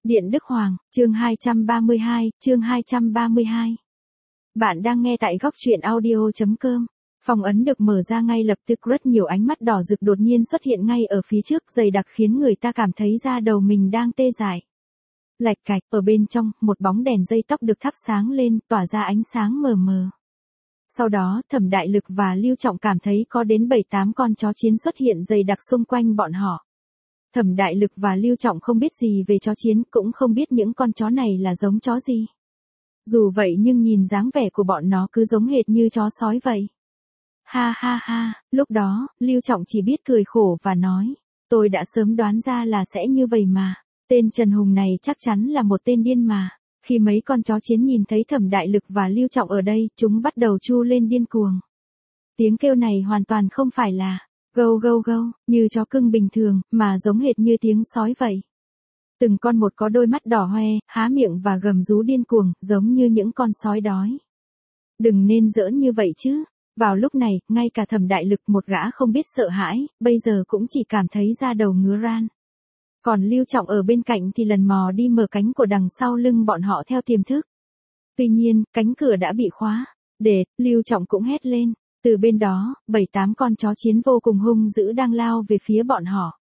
Điện Đức Hoàng, chương 232, chương 232. Bạn đang nghe tại góc truyện audio.com. Phòng ấn được mở ra ngay lập tức, rất nhiều ánh mắt đỏ rực đột nhiên xuất hiện ngay ở phía trước, dày đặc khiến người ta cảm thấy da đầu mình đang tê dại. Lạch cạch, ở bên trong, một bóng đèn dây tóc được thắp sáng lên, tỏa ra ánh sáng mờ mờ. Sau đó, Thẩm Đại Lực và Lưu Trọng cảm thấy có đến 7-8 con chó chiến xuất hiện dày đặc xung quanh bọn họ. Thẩm Đại Lực và Lưu Trọng không biết gì về chó chiến, cũng không biết những con chó này là giống chó gì. Dù vậy nhưng nhìn dáng vẻ của bọn nó cứ giống hệt như chó sói vậy. Ha ha ha, lúc đó, Lưu Trọng chỉ biết cười khổ và nói, tôi đã sớm đoán ra là sẽ như vậy mà. Tên Trần Hùng này chắc chắn là một tên điên mà. Khi mấy con chó chiến nhìn thấy Thẩm Đại Lực và Lưu Trọng ở đây, chúng bắt đầu tru lên điên cuồng. Tiếng kêu này hoàn toàn không phải là gâu gâu gâu, như chó cưng bình thường, mà giống hệt như tiếng sói vậy. Từng con một có đôi mắt đỏ hoe, há miệng và gầm rú điên cuồng, giống như những con sói đói. Đừng nên giỡn như vậy chứ. Vào lúc này, ngay cả Thẩm Đại Lực, một gã không biết sợ hãi, bây giờ cũng chỉ cảm thấy da đầu ngứa ran. Còn Lưu Trọng ở bên cạnh thì lần mò đi mở cánh của đằng sau lưng bọn họ theo tiềm thức. Tuy nhiên, cánh cửa đã bị khóa. Để, Lưu Trọng cũng hét lên. Từ bên đó, 7-8 con chó chiến vô cùng hung dữ đang lao về phía bọn họ.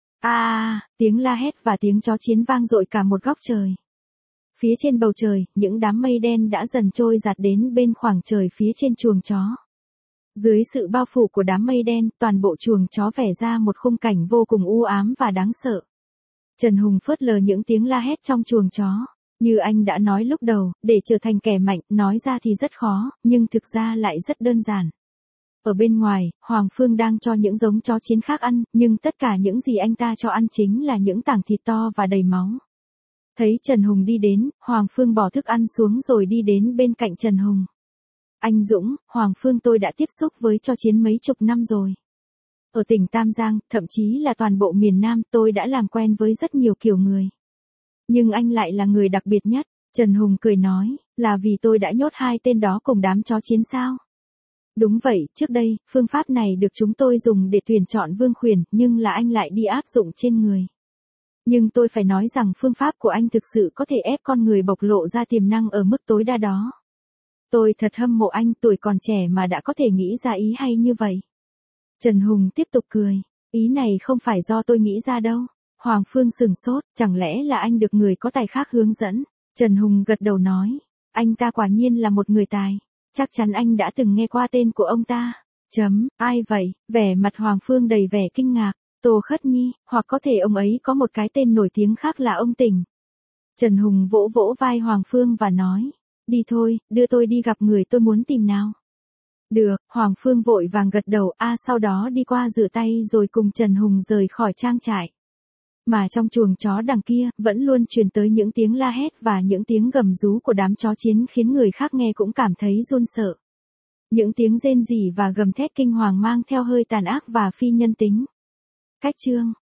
Tiếng la hét và tiếng chó chiến vang dội cả một góc trời. Phía trên bầu trời, những đám mây đen đã dần trôi dạt đến bên khoảng trời phía trên chuồng chó. Dưới sự bao phủ của đám mây đen, toàn bộ chuồng chó vẽ ra một khung cảnh vô cùng u ám và đáng sợ. Trần Hùng phớt lờ những tiếng la hét trong chuồng chó. Như anh đã nói lúc đầu, để trở thành kẻ mạnh, nói ra thì rất khó, nhưng thực ra lại rất đơn giản. Ở bên ngoài, Hoàng Phương đang cho những giống chó chiến khác ăn, nhưng tất cả những gì anh ta cho ăn chính là những tảng thịt to và đầy máu. Thấy Trần Hùng đi đến, Hoàng Phương bỏ thức ăn xuống rồi đi đến bên cạnh Trần Hùng. Anh Dũng, Hoàng Phương tôi đã tiếp xúc với chó chiến mấy chục năm rồi. Ở tỉnh Tam Giang, thậm chí là toàn bộ miền Nam, tôi đã làm quen với rất nhiều kiểu người. Nhưng anh lại là người đặc biệt nhất. Trần Hùng cười nói, là vì tôi đã nhốt hai tên đó cùng đám chó chiến sao? Đúng vậy, trước đây, phương pháp này được chúng tôi dùng để tuyển chọn vương khuyển, nhưng là anh lại đi áp dụng trên người. Nhưng tôi phải nói rằng phương pháp của anh thực sự có thể ép con người bộc lộ ra tiềm năng ở mức tối đa đó. Tôi thật hâm mộ anh, tuổi còn trẻ mà đã có thể nghĩ ra ý hay như vậy. Trần Hùng tiếp tục cười, ý này không phải do tôi nghĩ ra đâu. Hoàng Phương sừng sốt, chẳng lẽ là anh được người có tài khác hướng dẫn? Trần Hùng gật đầu nói, anh ta quả nhiên là một người tài. Chắc chắn anh đã từng nghe qua tên của ông ta. Ai vậy? Vẻ mặt Hoàng Phương đầy vẻ kinh ngạc. Tô Khất Nhi, hoặc có thể ông ấy có một cái tên nổi tiếng khác là ông Tình. Trần Hùng vỗ vỗ vai Hoàng Phương và nói, đi thôi, đưa tôi đi gặp người tôi muốn tìm nào. Được, Hoàng Phương vội vàng gật đầu, sau đó đi qua rửa tay rồi cùng Trần Hùng rời khỏi trang trại. Mà trong chuồng chó đằng kia, vẫn luôn truyền tới những tiếng la hét và những tiếng gầm rú của đám chó chiến khiến người khác nghe cũng cảm thấy run sợ. Những tiếng rên rỉ và gầm thét kinh hoàng mang theo hơi tàn ác và phi nhân tính. Cách chương